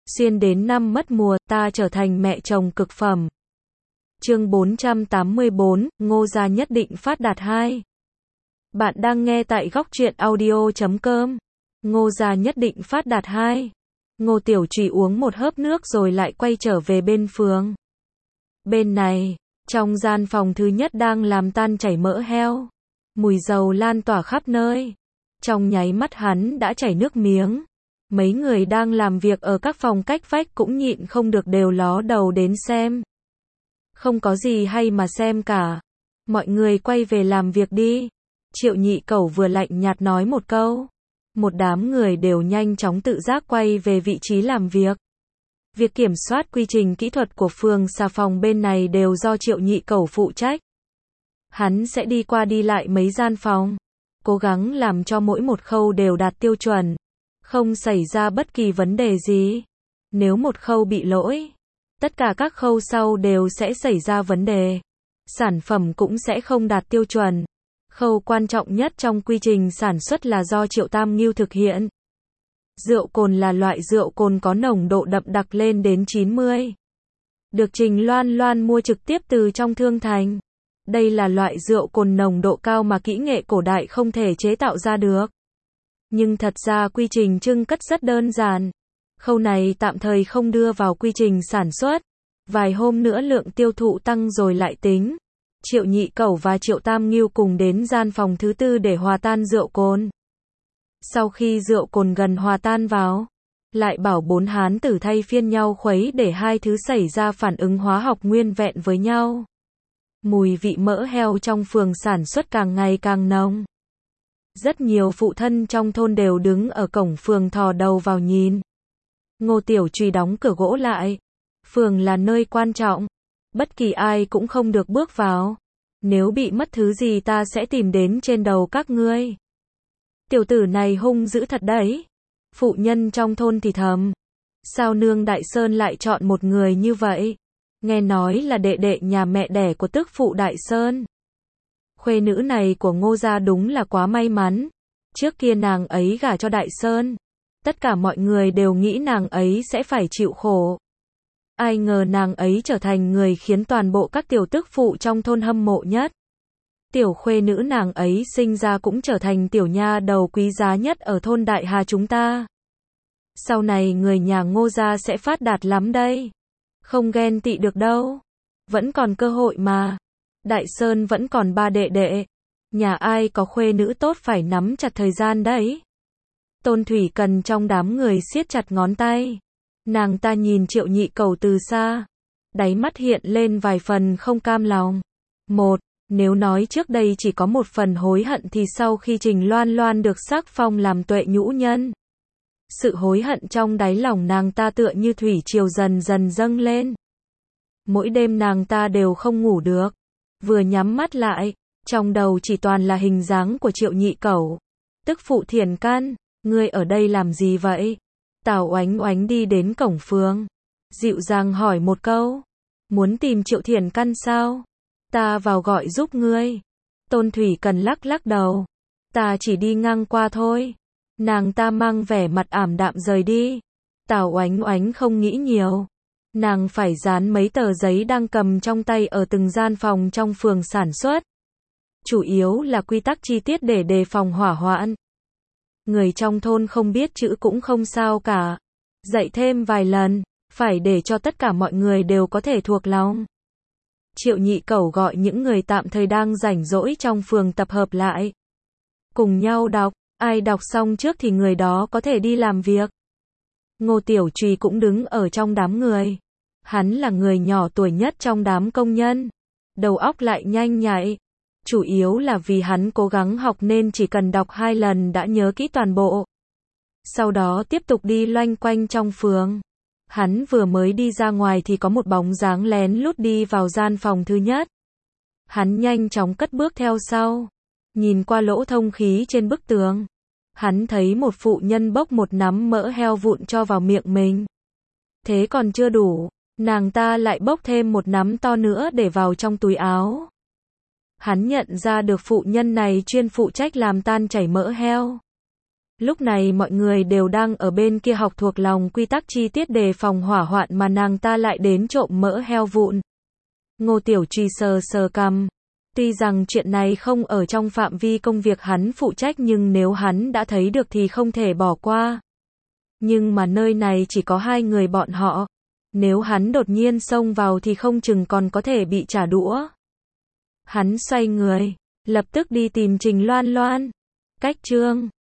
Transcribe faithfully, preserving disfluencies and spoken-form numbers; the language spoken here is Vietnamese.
Xuyên đến năm mất mùa, ta trở thành mẹ chồng cực phẩm. Chương bốn trăm tám mươi bốn, Ngô gia nhất định phát đạt hai. Bạn đang nghe tại góc truyện audio chấm com. Ngô gia nhất định phát đạt hai. Ngô Tiểu Trùy uống một hớp nước rồi lại quay trở về bên Phương. Bên này, trong gian phòng thứ nhất đang làm tan chảy mỡ heo. Mùi dầu lan tỏa khắp nơi. Trong nháy mắt hắn đã chảy nước miếng. Mấy người đang làm việc ở các phòng cách vách cũng nhịn không được đều ló đầu đến xem. Không có gì hay mà xem cả. Mọi người quay về làm việc đi. Triệu Nhị Cẩu vừa lạnh nhạt nói một câu. Một đám người đều nhanh chóng tự giác quay về vị trí làm việc. Việc kiểm soát quy trình kỹ thuật của phường xà phòng bên này đều do Triệu Nhị Cẩu phụ trách. Hắn sẽ đi qua đi lại mấy gian phòng, cố gắng làm cho mỗi một khâu đều đạt tiêu chuẩn, không xảy ra bất kỳ vấn đề gì. Nếu một khâu bị lỗi, tất cả các khâu sau đều sẽ xảy ra vấn đề. Sản phẩm cũng sẽ không đạt tiêu chuẩn. Khâu quan trọng nhất trong quy trình sản xuất là do Triệu Tam Ngưu thực hiện. Rượu cồn là loại rượu cồn có nồng độ đậm đặc lên đến chín mươi. Được Trình Loan Loan mua trực tiếp từ trong thương thành. Đây là loại rượu cồn nồng độ cao mà kỹ nghệ cổ đại không thể chế tạo ra được. Nhưng thật ra quy trình trưng cất rất đơn giản. Khâu này tạm thời không đưa vào quy trình sản xuất. Vài hôm nữa lượng tiêu thụ tăng rồi lại tính. Triệu Nhị Cẩu và Triệu Tam Ngưu cùng đến gian phòng thứ tư để hòa tan rượu cồn. Sau khi rượu cồn gần hòa tan vào, lại bảo bốn hán tử thay phiên nhau khuấy để hai thứ xảy ra phản ứng hóa học nguyên vẹn với nhau. Mùi vị mỡ heo trong phường sản xuất càng ngày càng nồng. Rất nhiều phụ thân trong thôn đều đứng ở cổng phường thò đầu vào nhìn. Ngô Tiểu Trùy đóng cửa gỗ lại. Phường là nơi quan trọng. Bất kỳ ai cũng không được bước vào. Nếu bị mất thứ gì ta sẽ tìm đến trên đầu các ngươi. Tiểu tử này hung dữ thật đấy. Phụ nhân trong thôn thì thầm. Sao nương Đại Sơn lại chọn một người như vậy? Nghe nói là đệ đệ nhà mẹ đẻ của tức phụ Đại Sơn. Khuê nữ này của Ngô gia đúng là quá may mắn. Trước kia nàng ấy gả cho Đại Sơn. Tất cả mọi người đều nghĩ nàng ấy sẽ phải chịu khổ. Ai ngờ nàng ấy trở thành người khiến toàn bộ các tiểu tức phụ trong thôn hâm mộ nhất. Tiểu khuê nữ nàng ấy sinh ra cũng trở thành tiểu nha đầu quý giá nhất ở thôn Đại Hà chúng ta. Sau này người nhà Ngô gia sẽ phát đạt lắm đây. Không ghen tị được đâu. Vẫn còn cơ hội mà. Đại Sơn vẫn còn ba đệ đệ. Nhà ai có khuê nữ tốt phải nắm chặt thời gian đấy. Tôn Thủy Cần trong đám người siết chặt ngón tay. Nàng ta nhìn Triệu Nhị Cẩu từ xa. Đáy mắt hiện lên vài phần không cam lòng. Một, nếu nói trước đây chỉ có một phần hối hận thì sau khi Trình Loan Loan được sắc phong làm tuệ nhũ nhân. Sự hối hận trong đáy lòng nàng ta tựa như thủy triều dần dần dâng lên. Mỗi đêm nàng ta đều không ngủ được. Vừa nhắm mắt lại, trong đầu chỉ toàn là hình dáng của Triệu Nhị Cẩu. Tức phụ Thiền Can, ngươi ở đây làm gì vậy? Tào Oánh Oánh đi đến cổng phường. Dịu dàng hỏi một câu. Muốn tìm Triệu Thiền Căn sao? Ta vào gọi giúp ngươi. Tôn Thủy Cần lắc lắc đầu. Ta chỉ đi ngang qua thôi. Nàng ta mang vẻ mặt ảm đạm rời đi. Tào Oánh Oánh không nghĩ nhiều. Nàng phải dán mấy tờ giấy đang cầm trong tay ở từng gian phòng trong phường sản xuất. Chủ yếu là quy tắc chi tiết để đề phòng hỏa hoạn. Người trong thôn không biết chữ cũng không sao cả. Dạy thêm vài lần, phải để cho tất cả mọi người đều có thể thuộc lòng. Triệu Nhị Cẩu gọi những người tạm thời đang rảnh rỗi trong phường tập hợp lại. Cùng nhau đọc, ai đọc xong trước thì người đó có thể đi làm việc. Ngô Tiểu Trùy cũng đứng ở trong đám người. Hắn là người nhỏ tuổi nhất trong đám công nhân. Đầu óc lại nhanh nhạy. Chủ yếu là vì hắn cố gắng học nên chỉ cần đọc hai lần đã nhớ kỹ toàn bộ. Sau đó tiếp tục đi loanh quanh trong phường. Hắn vừa mới đi ra ngoài thì có một bóng dáng lén lút đi vào gian phòng thứ nhất. Hắn nhanh chóng cất bước theo sau. Nhìn qua lỗ thông khí trên bức tường. Hắn thấy một phụ nhân bốc một nắm mỡ heo vụn cho vào miệng mình. Thế còn chưa đủ, nàng ta lại bốc thêm một nắm to nữa để vào trong túi áo. Hắn nhận ra được phụ nhân này chuyên phụ trách làm tan chảy mỡ heo. Lúc này mọi người đều đang ở bên kia học thuộc lòng quy tắc chi tiết đề phòng hỏa hoạn mà nàng ta lại đến trộm mỡ heo vụn. Ngô Tiểu Trì sờ sờ cằm. Tuy rằng chuyện này không ở trong phạm vi công việc hắn phụ trách nhưng nếu hắn đã thấy được thì không thể bỏ qua. Nhưng mà nơi này chỉ có hai người bọn họ. Nếu hắn đột nhiên xông vào thì không chừng còn có thể bị trả đũa. Hắn xoay người, lập tức đi tìm Trình Loan Loan. Cách chương